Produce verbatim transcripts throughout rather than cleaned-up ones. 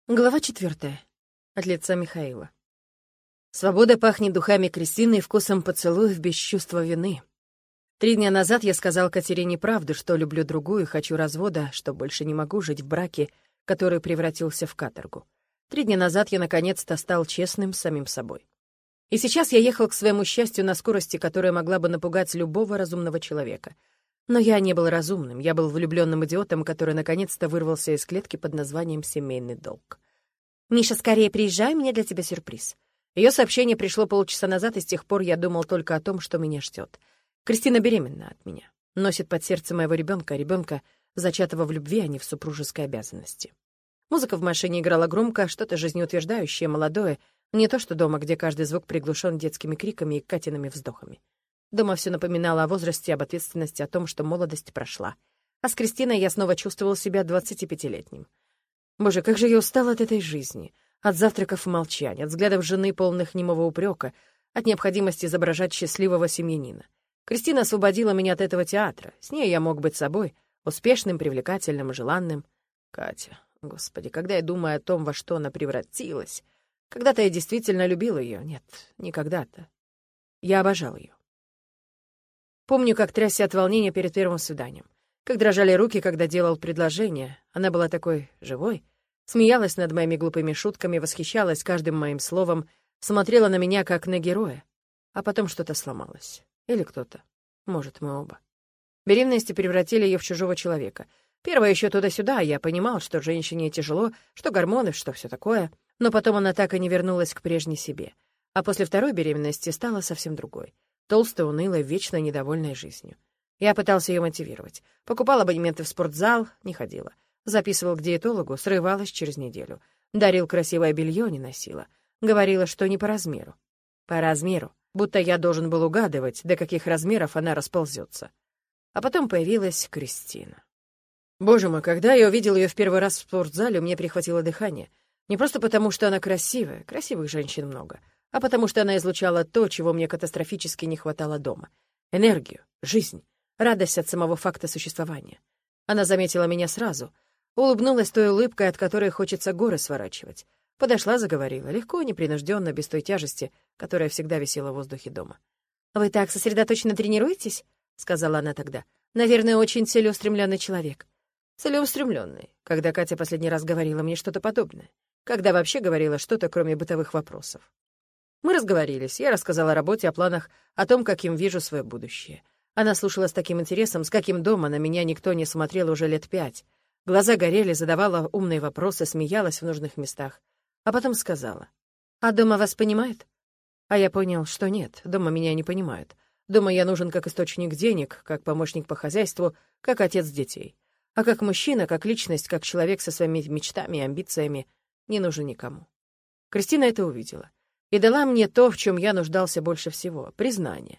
Глава четвертая. От лица Михаила. Свобода пахнет духами Кристины и вкусом поцелуев без чувства вины. Три дня назад я сказал Катерине правду, что люблю другую и хочу развода, что больше не могу жить в браке, который превратился в каторгу. Три дня назад я наконец-то стал честным с самим собой. И сейчас я ехал к своему счастью на скорости, которая могла бы напугать любого разумного человека. Но я не был разумным, я был влюбленным идиотом, который наконец-то вырвался из клетки под названием «семейный долг». «Миша, скорее приезжай, у меня для тебя сюрприз». Ее сообщение пришло полчаса назад, и с тех пор я думал только о том, что меня ждет. Кристина беременна от меня. Носит под сердцем моего ребенка, ребенка, зачатого в любви, а не в супружеской обязанности. Музыка в машине играла громко, что-то жизнеутверждающее, молодое, не то что дома, где каждый звук приглушен детскими криками и Катиными вздохами. Дома все напоминало о возрасте, об ответственности, о том, что молодость прошла. А с Кристиной я снова чувствовал себя двадцатипятилетним. Боже, как же я устал от этой жизни, от завтраков и молчания, от взглядов жены, полных немого упрека, от необходимости изображать счастливого семьянина. Кристина освободила меня от этого театра. С ней я мог быть собой, успешным, привлекательным, желанным. Катя, господи, когда я думаю о том, во что она превратилась... Когда-то я действительно любил ее. Нет, не когда-то. Я обожал ее. Помню, как трясся от волнения перед первым свиданием. Как дрожали руки, когда делал предложение. Она была такой живой. Смеялась над моими глупыми шутками, восхищалась каждым моим словом, смотрела на меня, как на героя. А потом что-то сломалось. Или кто-то. Может, мы оба. Беременности превратили ее в чужого человека. Первое еще туда-сюда, я понимал, что женщине тяжело, что гормоны, что все такое. Но потом она так и не вернулась к прежней себе. А после второй беременности стала совсем другой. Толстая, унылая, вечно недовольной жизнью. Я пытался ее мотивировать. Покупал абонементы в спортзал, не ходила. Записывал к диетологу, срывалась через неделю. Дарил красивое белье, не носила. Говорила, что не по размеру. По размеру. Будто я должен был угадывать, до каких размеров она расползется. А потом появилась Кристина. Боже мой, когда я увидел ее в первый раз в спортзале, мне перехватило дыхание. Не просто потому, что она красивая, красивых женщин много, а потому что она излучала то, чего мне катастрофически не хватало дома. Энергию, жизнь, радость от самого факта существования. Она заметила меня сразу, улыбнулась той улыбкой, от которой хочется горы сворачивать. Подошла, заговорила, легко, непринужденно, без той тяжести, которая всегда висела в воздухе дома. «Вы так сосредоточенно тренируетесь?» — сказала она тогда. «Наверное, очень целеустремленный человек». Целеустремленный, когда Катя последний раз говорила мне что-то подобное. Когда вообще говорила что-то, кроме бытовых вопросов. Мы разговорились, я рассказала о работе, о планах, о том, как им вижу свое будущее. Она слушала с таким интересом, с каким дома на меня никто не смотрел уже лет пять. Глаза горели, задавала умные вопросы, смеялась в нужных местах. А потом сказала: «А дома вас понимают?» А я понял, что нет, дома меня не понимают. Дома я нужен как источник денег, как помощник по хозяйству, как отец детей. А как мужчина, как личность, как человек со своими мечтами и амбициями не нужен никому. Кристина это увидела и дала мне то, в чем я нуждался больше всего — признание.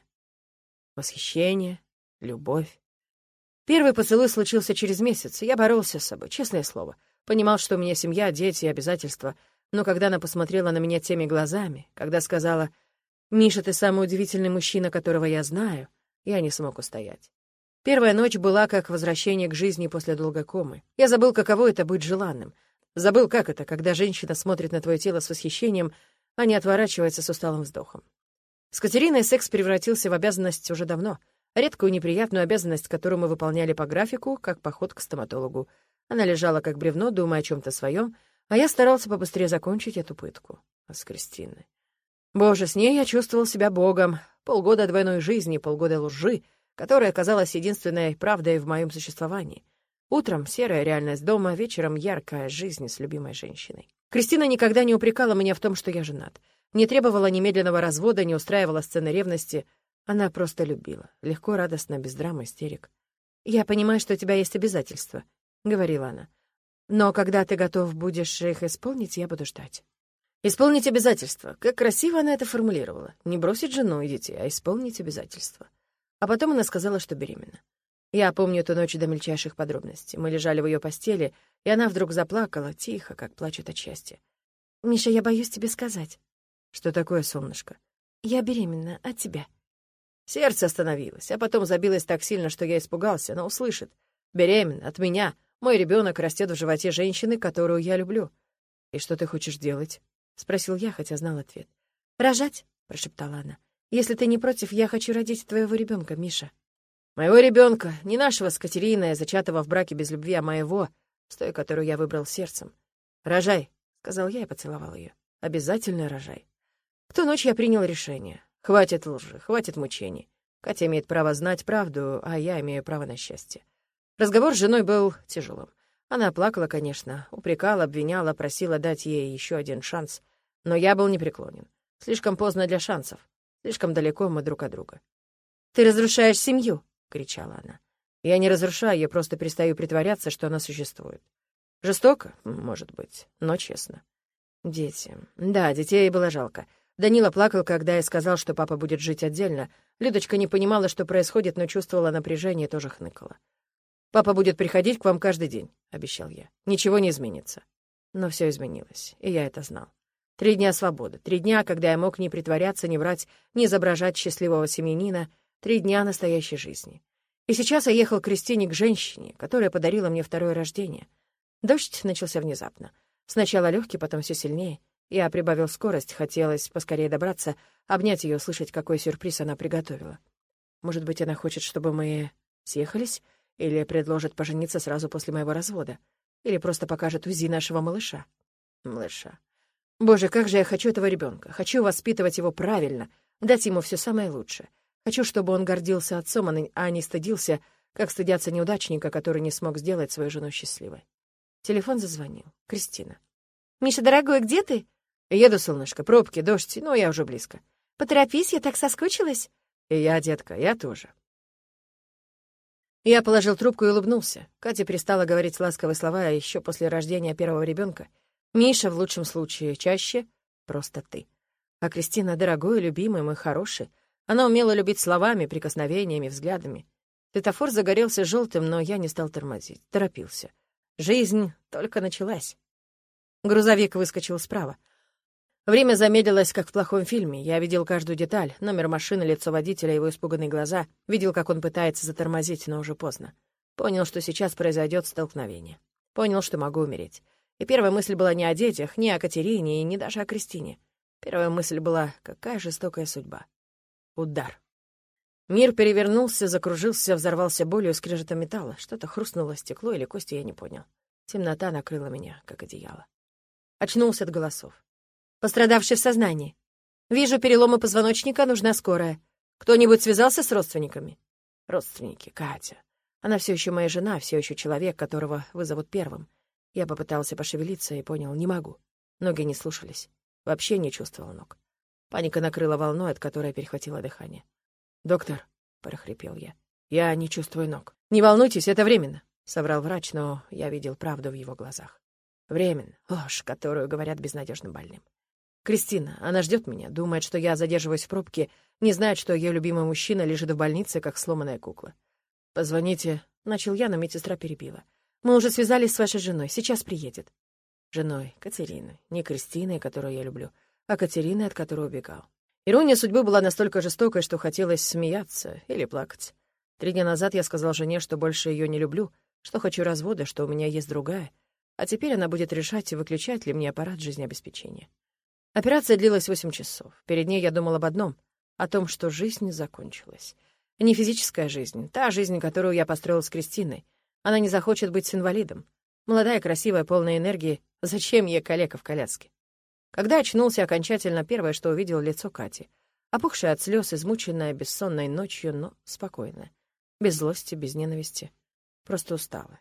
Восхищение, любовь. Первый поцелуй случился через месяц, и я боролся с собой, честное слово. Понимал, что у меня семья, дети и обязательства, но когда она посмотрела на меня теми глазами, когда сказала: «Миша, ты самый удивительный мужчина, которого я знаю», я не смог устоять. Первая ночь была как возвращение к жизни после долгой комы. Я забыл, каково это — быть желанным. Забыл, как это, когда женщина смотрит на твое тело с восхищением, а не отворачивается с усталым вздохом. С Катериной секс превратился в обязанность уже давно. Редкую неприятную обязанность, которую мы выполняли по графику, как поход к стоматологу. Она лежала как бревно, думая о чем-то своем, а я старался побыстрее закончить эту пытку. А с Кристиной... Боже, с ней я чувствовал себя богом. Полгода двойной жизни, полгода лжи, которая оказалась единственной правдой в моем существовании. Утром серая реальность дома, вечером яркая жизнь с любимой женщиной. Кристина никогда не упрекала меня в том, что я женат. Не требовала немедленного развода, не устраивала сцены ревности. Она просто любила. Легко, радостно, без драмы, истерик. «Я понимаю, что у тебя есть обязательства», — говорила она. «Но когда ты готов будешь их исполнить, я буду ждать». Исполнить обязательства. Как красиво она это формулировала. Не бросить жену и детей, а исполнить обязательства. А потом она сказала, что беременна. Я помню эту ночь до мельчайших подробностей. Мы лежали в ее постели, и она вдруг заплакала, тихо, как плачет от счастья. «Миша, я боюсь тебе сказать». «Что такое, солнышко?» «Я беременна от тебя». Сердце остановилось, а потом забилось так сильно, что я испугался. Она услышит. «Беременна от меня. Мой ребенок растет в животе женщины, которую я люблю». «И что ты хочешь делать?» — спросил я, хотя знал ответ. «Рожать», — прошептала она. «Если ты не против, я хочу родить твоего ребенка, Миша». «Моего ребенка, не нашего с Катериной, зачатого в браке без любви, а моего, с той, которую я выбрал сердцем. Рожай», — сказал я и поцеловал ее. «Обязательно рожай». В ту ночь я принял решение. Хватит лжи, хватит мучений. Катя имеет право знать правду, а я имею право на счастье. Разговор с женой был тяжелым. Она плакала, конечно, упрекала, обвиняла, просила дать ей еще один шанс. Но я был непреклонен. Слишком поздно для шансов. Слишком далеко мы друг от друга. «Ты разрушаешь семью!» — кричала она. «Я не разрушаю, я просто перестаю притворяться, что она существует. Жестоко? Может быть, но честно. Дети. Да, детей было жалко. Данила плакал, когда я сказал, что папа будет жить отдельно. Людочка не понимала, что происходит, но чувствовала напряжение и тоже хныкала. «Папа будет приходить к вам каждый день», — обещал я. «Ничего не изменится». Но все изменилось, и я это знал. Три дня свободы, три дня, когда я мог не притворяться, не врать, не изображать счастливого семьянина, три дня настоящей жизни. И сейчас я ехал к Кристине, к женщине, которая подарила мне второе рождение. Дождь начался внезапно. Сначала легкий, потом все сильнее. Я прибавил скорость, хотелось поскорее добраться, обнять ее, услышать, какой сюрприз она приготовила. Может быть, она хочет, чтобы мы съехались? Или предложит пожениться сразу после моего развода? Или просто покажет УЗИ нашего малыша? Малыша. Боже, как же я хочу этого ребенка. Хочу воспитывать его правильно, дать ему все самое лучшее. Хочу, чтобы он гордился отцом, а не стыдился, как стыдятся неудачника, который не смог сделать свою жену счастливой. Телефон зазвонил. Кристина. «Миша, дорогой, где ты?» «Еду, солнышко, пробки, дождь, но я уже близко». «Поторопись, я так соскучилась». «И я, детка, я тоже». Я положил трубку и улыбнулся. Катя перестала говорить ласковые слова, а еще после рождения первого ребенка. Миша, в лучшем случае, чаще просто ты. А Кристина дорогой, любимый, мой хороший. Она умела любить словами, прикосновениями, взглядами. Светофор загорелся желтым, но я не стал тормозить, торопился. Жизнь только началась. Грузовик выскочил справа. Время замедлилось, как в плохом фильме. Я видел каждую деталь, номер машины, лицо водителя, его испуганные глаза. Видел, как он пытается затормозить, но уже поздно. Понял, что сейчас произойдет столкновение. Понял, что могу умереть. И первая мысль была не о детях, не о Катерине и не даже о Кристине. Первая мысль была, какая жестокая судьба. Удар. Мир перевернулся, закружился, взорвался болью, скрежетом металла. Что-то хрустнуло, стекло или кости, я не понял. Темнота накрыла меня, как одеяло. Очнулся от голосов. Пострадавший в сознании. Вижу переломы позвоночника, нужна скорая. Кто-нибудь связался с родственниками? Родственники, Катя. Она все еще моя жена, все еще человек, которого вызовут первым. Я попытался пошевелиться и понял, не могу. Ноги не слушались. Вообще не чувствовал ног. Паника накрыла волной, от которой перехватило дыхание. «Доктор», — прохрипел я, — «я не чувствую ног». «Не волнуйтесь, это временно», — соврал врач, но я видел правду в его глазах. Временно. Ложь, которую говорят безнадежно больным. Кристина, она ждет меня, думает, что я задерживаюсь в пробке, не знает, что ее любимый мужчина лежит в больнице, как сломанная кукла. «Позвоните», — начал я, но медсестра перебила. «Мы уже связались с вашей женой, сейчас приедет». Женой Катериной, не Кристиной, которую я люблю, а Катериной, от которой убегал. Ирония судьбы была настолько жестокой, что хотелось смеяться или плакать. Три дня назад я сказал жене, что больше ее не люблю, что хочу развода, что у меня есть другая, а теперь она будет решать, выключать ли мне аппарат жизнеобеспечения. Операция длилась восемь часов. Перед ней я думал об одном — о том, что жизнь закончилась. Не физическая жизнь, та жизнь, которую я построил с Кристиной. Она не захочет быть с инвалидом. Молодая, красивая, полная энергии. Зачем ей калека в коляске? Когда очнулся окончательно, первое, что увидел — лицо Кати. Опухшая от слез, измученная бессонной ночью, но спокойная. Без злости, без ненависти. Просто устала.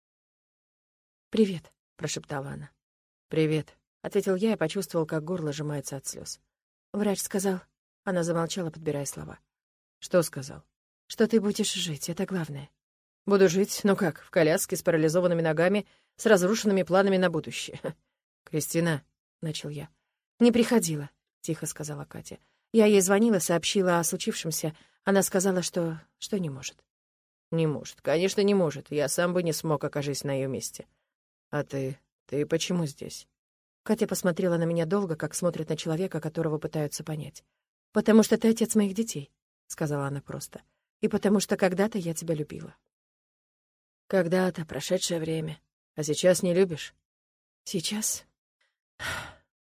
«Привет», — прошептала она. «Привет», — ответил я и почувствовал, как горло сжимается от слез. «Врач сказал...» Она замолчала, подбирая слова. «Что сказал?» «Что ты будешь жить, это главное». «Буду жить? Ну как, в коляске, с парализованными ногами, с разрушенными планами на будущее?» «Кристина», — начал я. «Не приходила», — тихо сказала Катя. Я ей звонила, сообщила о случившемся. Она сказала, что... что не может. «Не может, конечно, не может. Я сам бы не смог, окажись на ее месте». «А ты... ты почему здесь?» Катя посмотрела на меня долго, как смотрит на человека, которого пытаются понять. «Потому что ты отец моих детей», — сказала она просто. «И потому что когда-то я тебя любила». «Когда-то, прошедшее время. А сейчас не любишь?» «Сейчас?»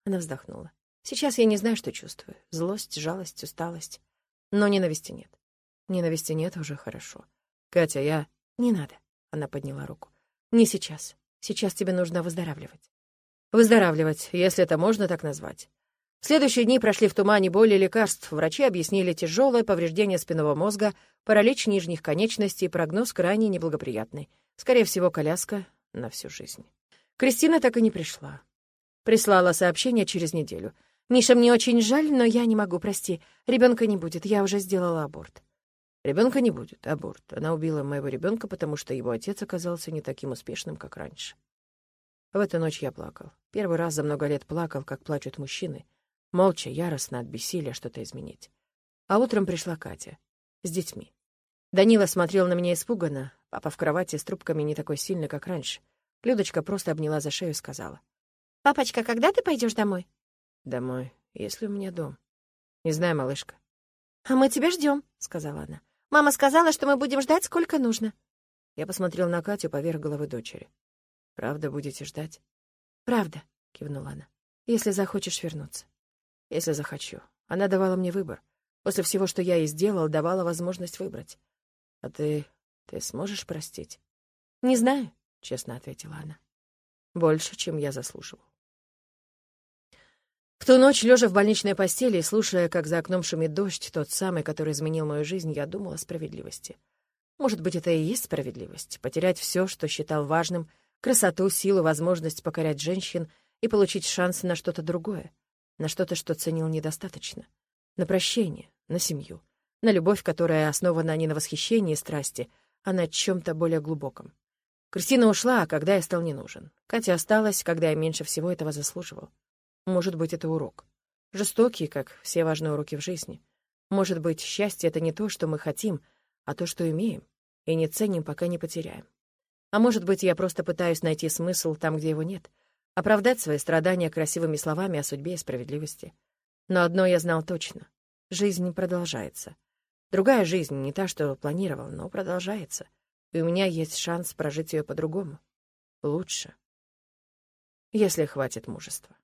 Она вздохнула. Сейчас я не знаю, что чувствую. Злость, жалость, усталость. Но ненависти нет. Ненависти нет, уже хорошо. Катя, я... Не надо. Она подняла руку. Не сейчас. Сейчас тебе нужно выздоравливать. Выздоравливать, если это можно так назвать. Следующие дни прошли в тумане боли и лекарств. Врачи объяснили тяжелое повреждение спинного мозга, паралич нижних конечностей, прогноз крайне неблагоприятный. Скорее всего, коляска на всю жизнь. Кристина так и не пришла. Прислала сообщение через неделю. «Миша, мне очень жаль, но я не могу, прости. Ребенка не будет, я уже сделала аборт». Ребенка не будет, аборт. Она убила моего ребенка, потому что его отец оказался не таким успешным, как раньше. В эту ночь я плакал. Первый раз за много лет плакал, как плачут мужчины. Молча, яростно, от бессилия что-то изменить. А утром пришла Катя. С детьми. Данила смотрел на меня испуганно. Папа в кровати с трубками не такой сильный, как раньше. Людочка просто обняла за шею и сказала. «Папочка, когда ты пойдешь домой?» «Домой, если у меня дом. Не знаю, малышка». «А мы тебя ждем», — сказала она. «Мама сказала, что мы будем ждать, сколько нужно». Я посмотрел на Катю поверх головы дочери. «Правда будете ждать?» «Правда», — кивнула она. «Если захочешь вернуться». «Если захочу». Она давала мне выбор. После всего, что я ей сделал, давала возможность выбрать. «А ты... ты сможешь простить?» «Не знаю», — честно ответила она. «Больше, чем я заслуживал». В ту ночь, лежа в больничной постели и слушая, как за окном шумит дождь, тот самый, который изменил мою жизнь, я думал о справедливости. Может быть, это и есть справедливость — потерять все, что считал важным, красоту, силу, возможность покорять женщин и получить шанс на что-то другое, на что-то, что ценил недостаточно, на прощение, на семью, на любовь, которая основана не на восхищении и страсти, а на чем-то более глубоком. Кристина ушла, когда я стал не нужен. Катя осталась, когда я меньше всего этого заслуживал. Может быть, это урок. Жестокий, как все важные уроки в жизни. Может быть, счастье — это не то, что мы хотим, а то, что имеем, и не ценим, пока не потеряем. А может быть, я просто пытаюсь найти смысл там, где его нет, оправдать свои страдания красивыми словами о судьбе и справедливости. Но одно я знал точно — жизнь продолжается. Другая жизнь, не та, что планировал, но продолжается. И у меня есть шанс прожить ее по-другому. Лучше. Если хватит мужества.